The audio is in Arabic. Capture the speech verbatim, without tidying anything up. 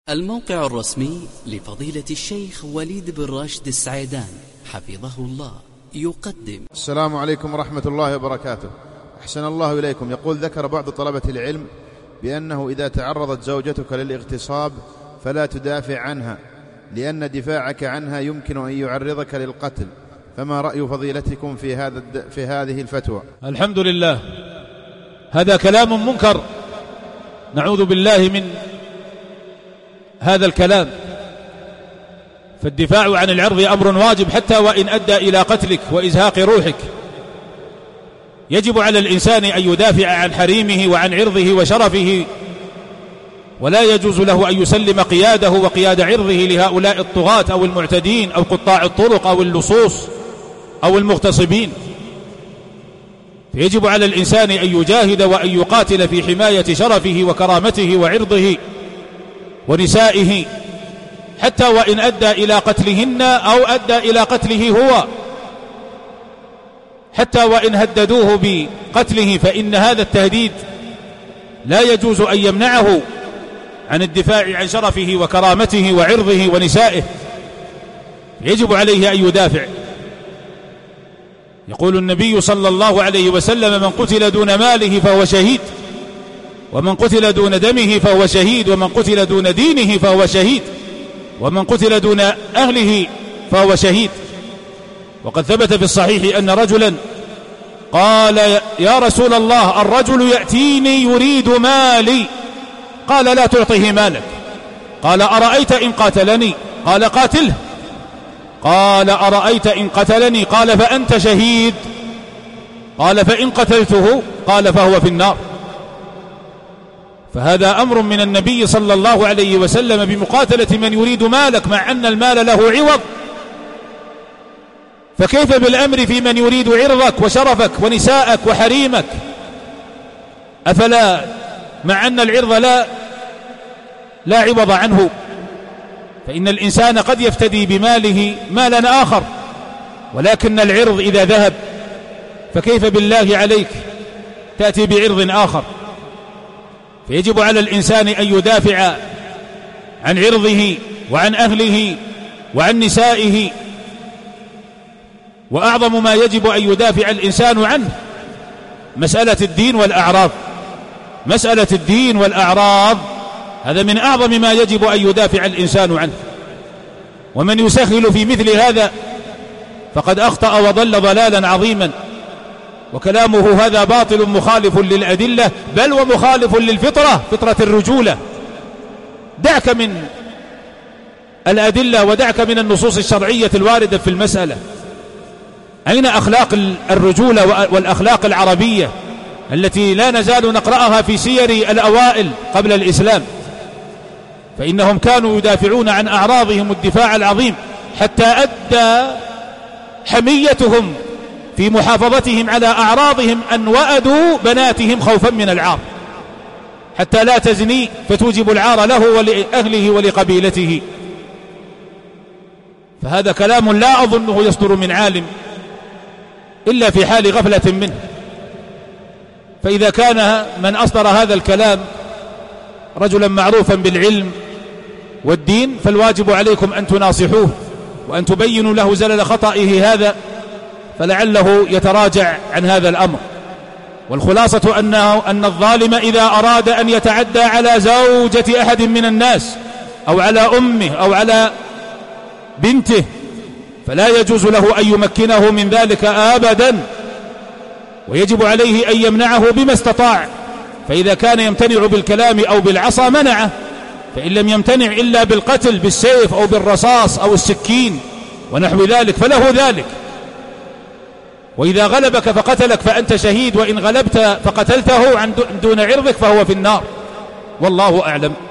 الموقع الرسمي لفضيلة الشيخ وليد بن راشد السعيدان حفظه الله يقدم. السلام عليكم ورحمة الله وبركاته. أحسن الله إليكم. يقول: ذكر بعض طلبة العلم بأنه إذا تعرضت زوجتك للاغتصاب فلا تدافع عنها، لأن دفاعك عنها يمكن أن يعرضك للقتل، فما رأي فضيلتكم في هذا في هذه الفتوى؟ الحمد لله، هذا كلام منكر، نعوذ بالله من هذا الكلام. فالدفاع عن العرض أمر واجب حتى وإن أدى إلى قتلك وإزهاق روحك. يجب على الإنسان أن يدافع عن حريمه وعن عرضه وشرفه، ولا يجوز له أن يسلم قياده وقياد عرضه لهؤلاء الطغاة أو المعتدين أو قطاع الطرق أو اللصوص أو المغتصبين. فيجب على الإنسان أن يجاهد وأن يقاتل في حماية شرفه وكرامته وعرضه ونسائه، حتى وإن أدى إلى قتلهن أو أدى إلى قتله هو، حتى وإن هددوه بقتله، فإن هذا التهديد لا يجوز أن يمنعه عن الدفاع عن شرفه وكرامته وعرضه ونسائه. يجب عليه أن يدافع. يقول النبي صلى الله عليه وسلم: من قتل دون ماله فهو شهيد، ومن قتل دون دمه فهو شهيد، ومن قتل دون دينه فهو شهيد، ومن قتل دون أهله فهو شهيد. وقد ثبت في الصحيح أن رجلا قال: يا رسول الله، الرجل يأتيني يريد مالي. قال: لا تعطيه مالك. قال: أرأيت إن قاتلني؟ قال: قاتله. قال: أرأيت إن قتلني؟ قال: فأنت شهيد. قال: فإن قتلته؟ قال: فهو في النار. فهذا أمر من النبي صلى الله عليه وسلم بمقاتلة من يريد مالك، مع أن المال له عوض. فكيف بالأمر في من يريد عرضك وشرفك ونساءك وحريمك؟ أفلا مع أن العرض لا لا عوض عنه؟ فإن الإنسان قد يفتدي بماله مالا آخر، ولكن العرض إذا ذهب فكيف بالله عليك تأتي بعرض آخر؟ فيجب على الإنسان أن يدافع عن عرضه وعن أهله وعن نسائه. وأعظم ما يجب أن يدافع الإنسان عنه مسألة الدين والأعراض. مسألة الدين والأعراض هذا من أعظم ما يجب أن يدافع الإنسان عنه. ومن يسخل في مثل هذا فقد أخطأ وضل ضلالا عظيما، وكلامه هذا باطل مخالف للأدلة، بل ومخالف للفطرة، فطرة الرجولة. دعك من الأدلة ودعك من النصوص الشرعية الواردة في المسألة. أين أخلاق الرجولة والأخلاق العربية التي لا نزال نقرأها في سير الأوائل قبل الإسلام؟ فإنهم كانوا يدافعون عن أعراضهم الدفاع العظيم، حتى أدى حميتهم في محافظتهم على أعراضهم أن وأدوا بناتهم خوفا من العار، حتى لا تزني فتوجب العار له ولأهله ولقبيلته. فهذا كلام لا أظنه يصدر من عالم إلا في حال غفلة منه. فإذا كان من أصدر هذا الكلام رجلا معروفا بالعلم والدين، فالواجب عليكم أن تناصحوه وأن تبينوا له زلل خطئه هذا، فلعله يتراجع عن هذا الأمر. والخلاصة أنه أن الظالم إذا أراد أن يتعدى على زوجة أحد من الناس أو على أمه أو على بنته فلا يجوز له أن يمكنه من ذلك أبدا، ويجب عليه أن يمنعه بما استطاع. فإذا كان يمتنع بالكلام أو بالعصا منعه، فإن لم يمتنع إلا بالقتل بالسيف أو بالرصاص أو السكين ونحو ذلك فله ذلك. وإذا غلبك فقتلك فأنت شهيد، وإن غلبت فقتلته عن دون عرضك فهو في النار، والله أعلم.